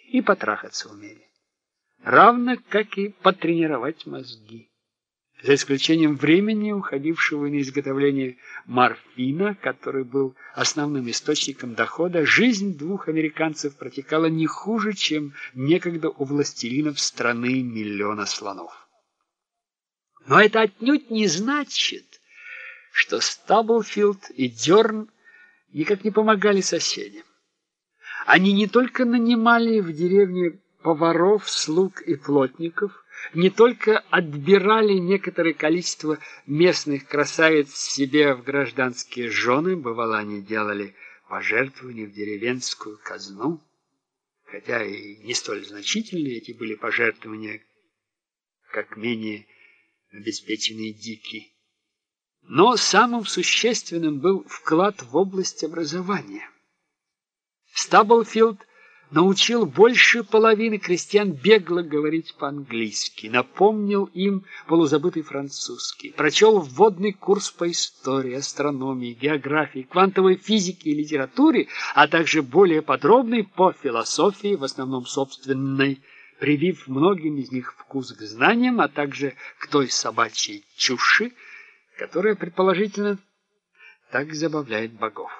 и потрахаться умели, равно как и потренировать мозги. За исключением времени, уходившего на изготовление морфина, который был основным источником дохода, жизнь двух американцев протекала не хуже, чем некогда у властелинов страны миллиона слонов. Но это отнюдь не значит, что Стаблфилд и Дерн никак не помогали соседям. Они не только нанимали в деревне поваров, слуг и плотников, не только отбирали некоторое количество местных красавиц себе в гражданские жены, бывало, они делали пожертвования в деревенскую казну, хотя и не столь значительные эти были пожертвования, как менее обеспеченные дикие. Но самым существенным был вклад в область образования. Стаблфилд научил больше половины крестьян бегло говорить по-английски, напомнил им полузабытый французский, прочел вводный курс по истории, астрономии, географии, квантовой физике и литературе, а также более подробный по философии, в основном собственной, привив многим из них вкус к знаниям, а также к той собачьей чуши, которая, предположительно, так забавляет богов.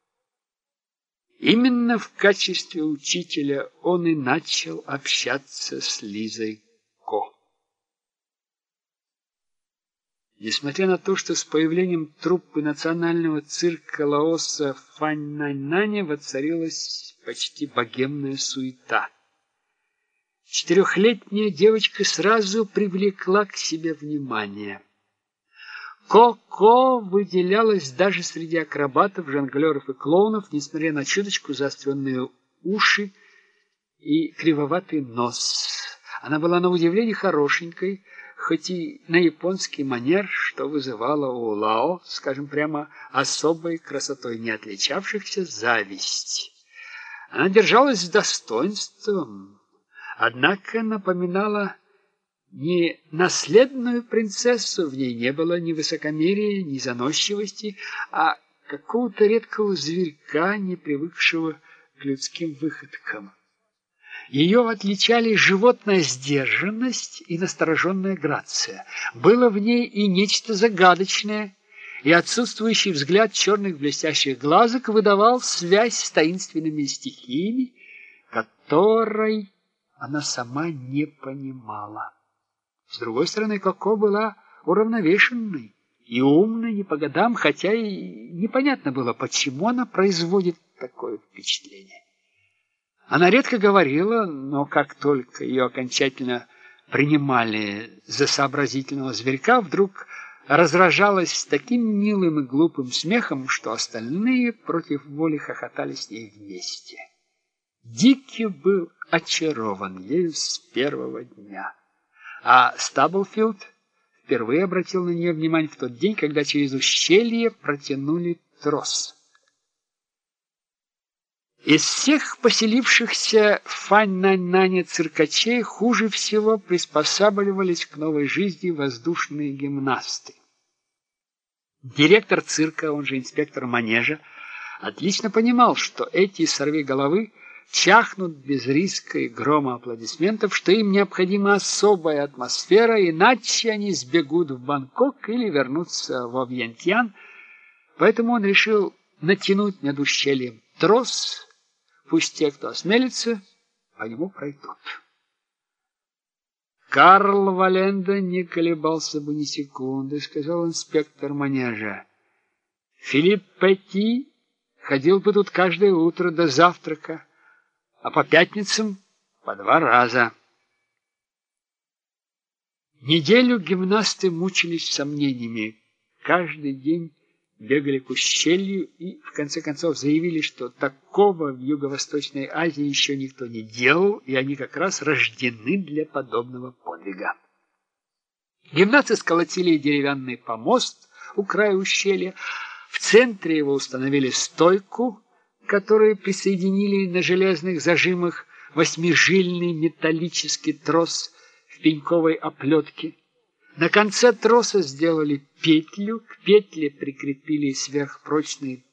Именно в качестве учителя он и начал общаться с Лизой Ко. Несмотря на то, что с появлением труппы национального цирка Лаоса в Фаньнаньнане воцарилась почти богемная суета. 4-летняя девочка сразу привлекла к себе внимание. Ко-Ко выделялась даже среди акробатов, жонглеров и клоунов, несмотря на чуточку заостренные уши и кривоватый нос. Она была на удивление хорошенькой, хоть и на японский манер, что вызывало у Лао, скажем прямо, особой красотой не отличавшихся зависть. Она держалась с достоинством, однако напоминала не наследную принцессу, в ней не было ни высокомерия, ни заносчивости, а какого-то редкого зверька, не привыкшего к людским выходкам. Ее отличали животная сдержанность и настороженная грация. Было в ней и нечто загадочное, и отсутствующий взгляд черных блестящих глазок выдавал связь с таинственными стихиями, которой она сама не понимала. С другой стороны, Коко была уравновешенной и умной не по годам, хотя и непонятно было, почему она производит такое впечатление. Она редко говорила, но как только ее окончательно принимали за сообразительного зверька, вдруг разражалась с таким милым и глупым смехом, что остальные против воли хохотали с ней вместе. Дикий был очарован ею с первого дня. А Стаблфилд впервые обратил на нее внимание в тот день, когда через ущелье протянули трос. Из всех поселившихся в Фаньнаньнане циркачей хуже всего приспосабливались к новой жизни воздушные гимнасты. Директор цирка, он же инспектор манежа, отлично понимал, что эти сорвиголовы чахнут без риска и грома аплодисментов, что им необходима особая атмосфера, иначе они сбегут в Бангкок или вернутся во Вьентьян. Поэтому он решил натянуть над ущельем трос, пусть те, кто осмелится, по нему пройдут. Карл Валенда не колебался бы ни секунды, сказал инспектор манежа. Филипп Петти ходил бы тут каждое утро до завтрака, а по пятницам по 2 раза. Неделю гимнасты мучились сомнениями. Каждый день бегали к ущелью и, в конце концов, заявили, что такого в Юго-Восточной Азии еще никто не делал, и они как раз рождены для подобного подвига. Гимнасты сколотили деревянный помост у края ущелья. В центре его установили стойку, которые присоединили на железных зажимах 8-жильный металлический трос в пеньковой оплетке. На конце троса сделали петлю, к петле прикрепили сверхпрочный